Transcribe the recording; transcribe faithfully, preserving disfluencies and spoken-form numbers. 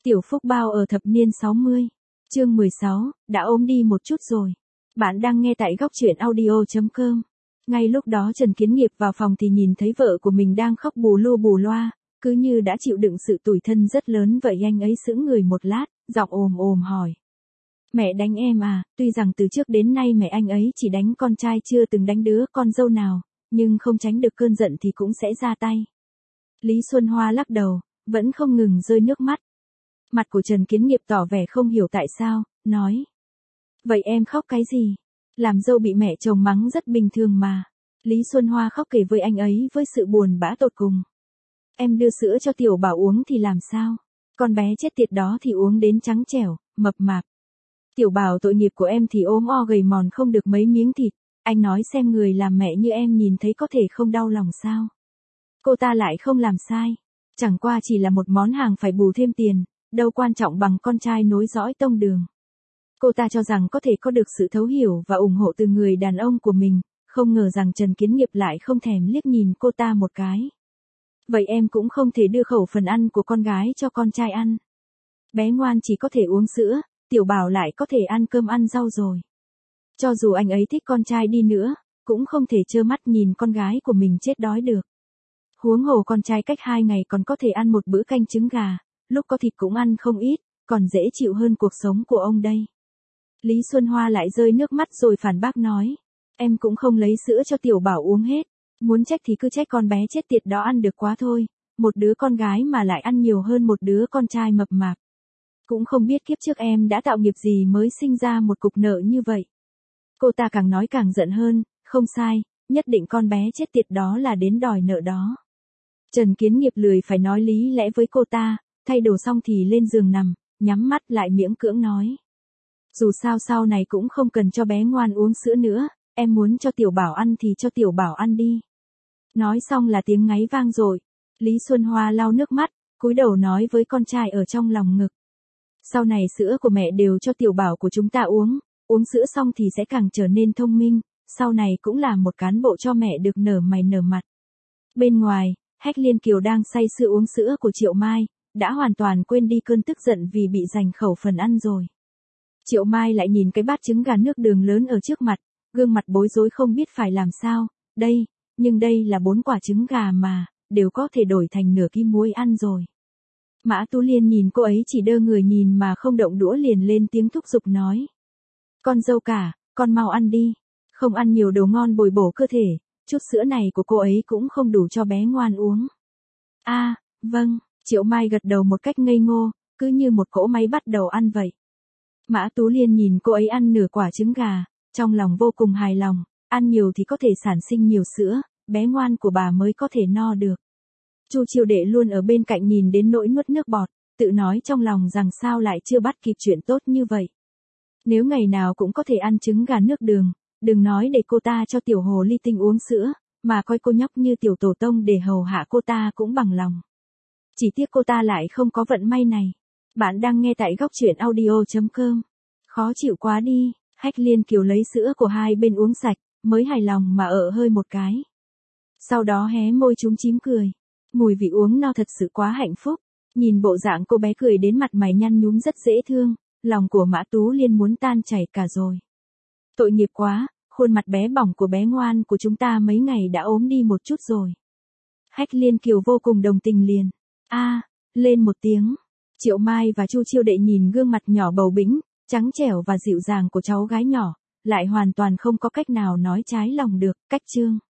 Tiểu Phúc Bao ở thập niên sáu mươi. Chương mười sáu, đã ốm đi một chút rồi. Bạn đang nghe tại góc truyện audio chấm com. Ngay lúc đó Trần Kiến Nghiệp vào phòng thì nhìn thấy vợ của mình đang khóc bù lu bù loa, cứ như đã chịu đựng sự tủi thân rất lớn vậy. Anh ấy sững người một lát, giọng ồm ồm hỏi. Mẹ đánh em à? Tuy rằng từ trước đến nay mẹ anh ấy chỉ đánh con trai chưa từng đánh đứa con dâu nào, nhưng không tránh được cơn giận thì cũng sẽ ra tay. Lý Xuân Hoa lắc đầu, vẫn không ngừng rơi nước mắt. Mặt của Trần Kiến Nghiệp tỏ vẻ không hiểu tại sao, nói. Vậy em khóc cái gì? Làm dâu bị mẹ chồng mắng rất bình thường mà. Lý Xuân Hoa khóc kể với anh ấy với sự buồn bã tột cùng. Em đưa sữa cho Tiểu Bảo uống thì làm sao? Con bé chết tiệt đó thì uống đến trắng trẻo, mập mạp. Tiểu Bảo tội nghiệp của em thì ốm o gầy mòn không được mấy miếng thịt. Anh nói xem người làm mẹ như em nhìn thấy có thể không đau lòng sao? Cô ta lại không làm sai. Chẳng qua chỉ là một món hàng phải bù thêm tiền, đâu quan trọng bằng con trai nối dõi tông đường. Cô ta cho rằng có thể có được sự thấu hiểu và ủng hộ từ người đàn ông của mình, không ngờ rằng Trần Kiến Nghiệp lại không thèm liếc nhìn cô ta một cái. Vậy em cũng không thể đưa khẩu phần ăn của con gái cho con trai ăn. Bé ngoan chỉ có thể uống sữa, Tiểu Bảo lại có thể ăn cơm ăn rau rồi. Cho dù anh ấy thích con trai đi nữa, cũng không thể trơ mắt nhìn con gái của mình chết đói được. Huống hồ con trai cách hai ngày còn có thể ăn một bữa canh trứng gà, lúc có thịt cũng ăn không ít, còn dễ chịu hơn cuộc sống của ông đây. Lý Xuân Hoa lại rơi nước mắt rồi phản bác nói, em cũng không lấy sữa cho Tiểu Bảo uống hết, muốn trách thì cứ trách con bé chết tiệt đó ăn được quá thôi, một đứa con gái mà lại ăn nhiều hơn một đứa con trai mập mạp. Cũng không biết kiếp trước em đã tạo nghiệp gì mới sinh ra một cục nợ như vậy. Cô ta càng nói càng giận hơn, không sai, nhất định con bé chết tiệt đó là đến đòi nợ đó. Trần Kiến Nghiệp lười phải nói lý lẽ với cô ta, thay đồ xong thì lên giường nằm, nhắm mắt lại miễn cưỡng nói. Dù sao sau này cũng không cần cho bé ngoan uống sữa nữa, em muốn cho Tiểu Bảo ăn thì cho Tiểu Bảo ăn đi. Nói xong là tiếng ngáy vang dội. Lý Xuân Hoa lau nước mắt, cúi đầu nói với con trai ở trong lòng ngực. Sau này sữa của mẹ đều cho Tiểu Bảo của chúng ta uống, uống sữa xong thì sẽ càng trở nên thông minh, sau này cũng là một cán bộ cho mẹ được nở mày nở mặt. Bên ngoài, Hách Liên Kiều đang say sưa uống sữa của Triệu Mai, đã hoàn toàn quên đi cơn tức giận vì bị giành khẩu phần ăn rồi. Triệu Mai lại nhìn cái bát trứng gà nước đường lớn ở trước mặt, gương mặt bối rối không biết phải làm sao, đây, nhưng đây là bốn quả trứng gà mà, đều có thể đổi thành nửa kim muối ăn rồi. Mã Tú Liên nhìn cô ấy chỉ đơ người nhìn mà không động đũa liền lên tiếng thúc giục nói. Con dâu cả, con mau ăn đi, không ăn nhiều đồ ngon bồi bổ cơ thể, chút sữa này của cô ấy cũng không đủ cho bé ngoan uống. A, à, vâng, Triệu Mai gật đầu một cách ngây ngô, cứ như một cỗ máy bắt đầu ăn vậy. Mã Tú Liên nhìn cô ấy ăn nửa quả trứng gà, trong lòng vô cùng hài lòng, ăn nhiều thì có thể sản sinh nhiều sữa, bé ngoan của bà mới có thể no được. Chu Chiêu Đệ luôn ở bên cạnh nhìn đến nỗi nuốt nước bọt, tự nói trong lòng rằng sao lại chưa bắt kịp chuyện tốt như vậy. Nếu ngày nào cũng có thể ăn trứng gà nước đường, đừng nói để cô ta cho tiểu hồ ly tinh uống sữa, mà coi cô nhóc như tiểu tổ tông để hầu hạ cô ta cũng bằng lòng. Chỉ tiếc cô ta lại không có vận may này. Bạn đang nghe tại góc truyện audio chấm com. Khó chịu quá đi, Hách Liên Kiều lấy sữa của hai bên uống sạch, mới hài lòng mà ợ hơi một cái. Sau đó hé môi chúm chím cười. Mùi vị uống no thật sự quá hạnh phúc. Nhìn bộ dạng cô bé cười đến mặt mày nhăn nhúm rất dễ thương, lòng của Mã Tú Liên muốn tan chảy cả rồi. Tội nghiệp quá, khuôn mặt bé bỏng của bé ngoan của chúng ta mấy ngày đã ốm đi một chút rồi. Hách Liên Kiều vô cùng đồng tình liền. A, à, lên một tiếng. Triệu Mai và Chu Chiêu Đệ nhìn gương mặt nhỏ bầu bĩnh, trắng trẻo và dịu dàng của cháu gái nhỏ, lại hoàn toàn không có cách nào nói trái lòng được. Cách chương